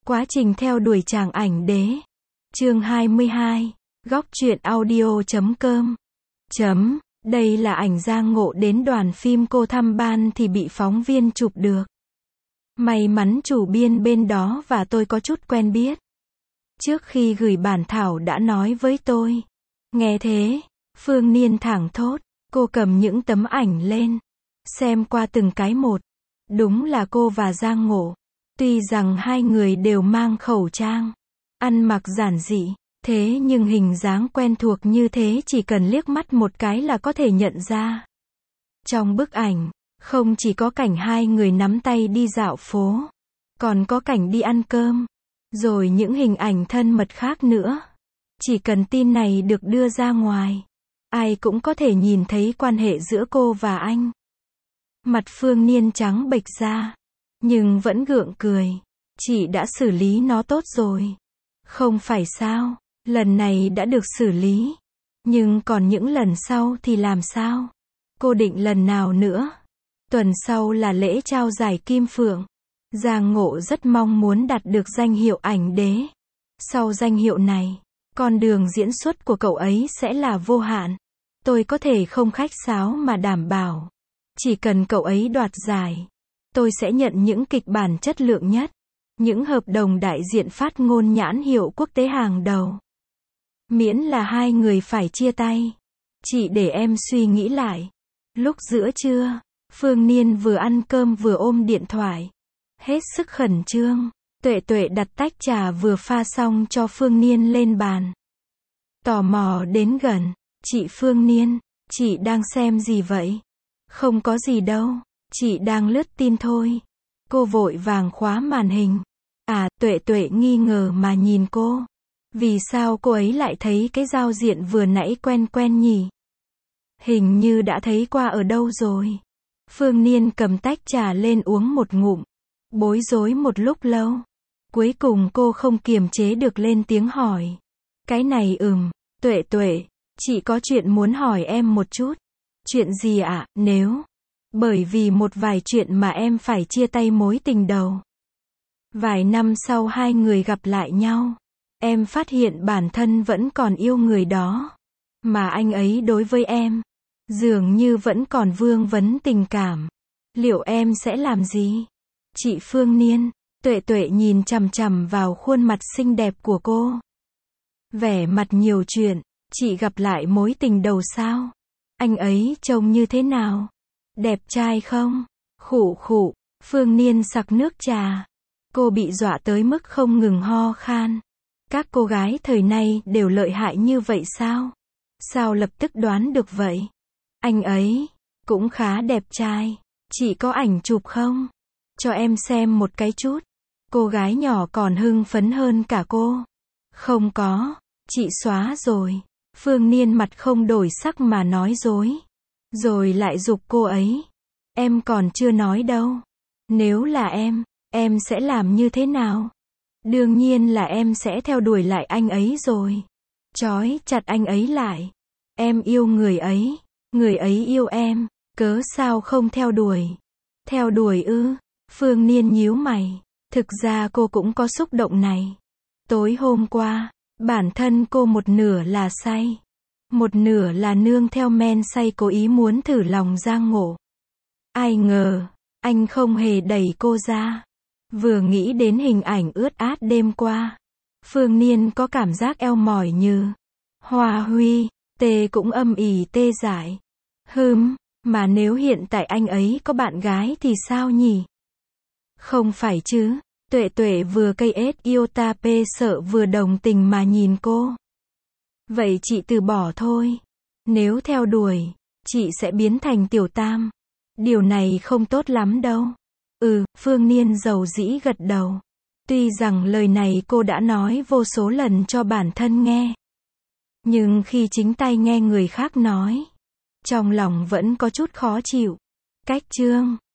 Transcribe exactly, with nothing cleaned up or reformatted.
Quá trình theo đuổi chàng ảnh đế. Chương hai mươi hai. Góc truyện audio chấm com. Chấm. Đây là ảnh Giang Ngộ đến đoàn phim cô thăm ban thì bị phóng viên chụp được. May mắn chủ biên bên đó và tôi có chút quen biết. Trước khi gửi bản thảo đã nói với tôi. Nghe thế, Phương Niên thảng thốt. Cô cầm những tấm ảnh lên. Xem qua từng cái một. Đúng là cô và Giang Ngộ. Tuy rằng hai người đều mang khẩu trang, ăn mặc giản dị, thế nhưng hình dáng quen thuộc như thế chỉ cần liếc mắt một cái là có thể nhận ra. Trong bức ảnh, không chỉ có cảnh hai người nắm tay đi dạo phố, còn có cảnh đi ăn cơm, rồi những hình ảnh thân mật khác nữa. Chỉ cần tin này được đưa ra ngoài, ai cũng có thể nhìn thấy quan hệ giữa cô và anh. Mặt Phương Niên trắng bệch ra, nhưng vẫn gượng cười. Chị đã xử lý nó tốt rồi. Không phải sao, lần này đã được xử lý. Nhưng còn những lần sau thì làm sao? Cô định lần nào nữa? Tuần sau là lễ trao giải Kim Phượng. Giang Ngộ rất mong muốn đạt được danh hiệu ảnh đế. Sau danh hiệu này, con đường diễn xuất của cậu ấy sẽ là vô hạn. Tôi có thể không khách sáo mà đảm bảo. Chỉ cần cậu ấy đoạt giải, tôi sẽ nhận những kịch bản chất lượng nhất, những hợp đồng đại diện phát ngôn nhãn hiệu quốc tế hàng đầu. Miễn là hai người phải chia tay. Chị để em suy nghĩ lại. Lúc giữa trưa, Phương Niên vừa ăn cơm vừa ôm điện thoại. Hết sức khẩn trương, Tuệ Tuệ đặt tách trà vừa pha xong cho Phương Niên lên bàn. Tò mò đến gần, chị Phương Niên, chị đang xem gì vậy? Không có gì đâu. Chị đang lướt tin thôi. Cô vội vàng khóa màn hình. À, Tuệ Tuệ nghi ngờ mà nhìn cô. Vì sao cô ấy lại thấy cái giao diện vừa nãy quen quen nhỉ? Hình như đã thấy qua ở đâu rồi. Phương Niên cầm tách trà lên uống một ngụm. Bối rối một lúc lâu. Cuối cùng cô không kiềm chế được lên tiếng hỏi. Cái này ừm, Tuệ Tuệ, chị có chuyện muốn hỏi em một chút. Chuyện gì ạ? Nếu Bởi vì một vài chuyện mà em phải chia tay mối tình đầu. Vài năm sau hai người gặp lại nhau. Em phát hiện bản thân vẫn còn yêu người đó. Mà anh ấy đối với em, dường như vẫn còn vương vấn tình cảm. Liệu em sẽ làm gì? Chị Phương Niên, Tuệ Tuệ nhìn chằm chằm vào khuôn mặt xinh đẹp của cô. Vẻ mặt nhiều chuyện, chị gặp lại mối tình đầu sao? Anh ấy trông như thế nào? Đẹp trai không? Khụ khụ, Phương Niên sặc nước trà. Cô bị dọa tới mức không ngừng ho khan. Các cô gái thời nay đều lợi hại như vậy sao? Sao lập tức đoán được vậy? Anh ấy cũng khá đẹp trai. Chị có ảnh chụp không? Cho em xem một cái chút. Cô gái nhỏ còn hưng phấn hơn cả cô. Không có, chị xóa rồi. Phương Niên mặt không đổi sắc mà nói dối. Rồi lại giục cô ấy. Em còn chưa nói đâu. Nếu là em, em sẽ làm như thế nào? Đương nhiên là em sẽ theo đuổi lại anh ấy rồi. Trói chặt anh ấy lại. Em yêu người ấy. Người ấy yêu em. Cớ sao không theo đuổi? Theo đuổi ư? Phương Niên nhíu mày. Thực ra cô cũng có xúc động này. Tối hôm qua, bản thân cô một nửa là say. Một nửa là nương theo men say cố ý muốn thử lòng Giang Ngộ. Ai ngờ, anh không hề đẩy cô ra. Vừa nghĩ đến hình ảnh ướt át đêm qua, Phương Niên có cảm giác eo mỏi như Hoa Huy, tê cũng âm ỉ tê dại. Hừm, mà nếu hiện tại anh ấy có bạn gái thì sao nhỉ? Không phải chứ? Tuệ Tuệ vừa cây ết yêu ta pê sợ vừa đồng tình mà nhìn cô. Vậy chị từ bỏ thôi. Nếu theo đuổi, chị sẽ biến thành tiểu tam. Điều này không tốt lắm đâu. Ừ, Phương Niên dầu dĩ gật đầu. Tuy rằng lời này cô đã nói vô số lần cho bản thân nghe. Nhưng khi chính tay nghe người khác nói, trong lòng vẫn có chút khó chịu. Cách chương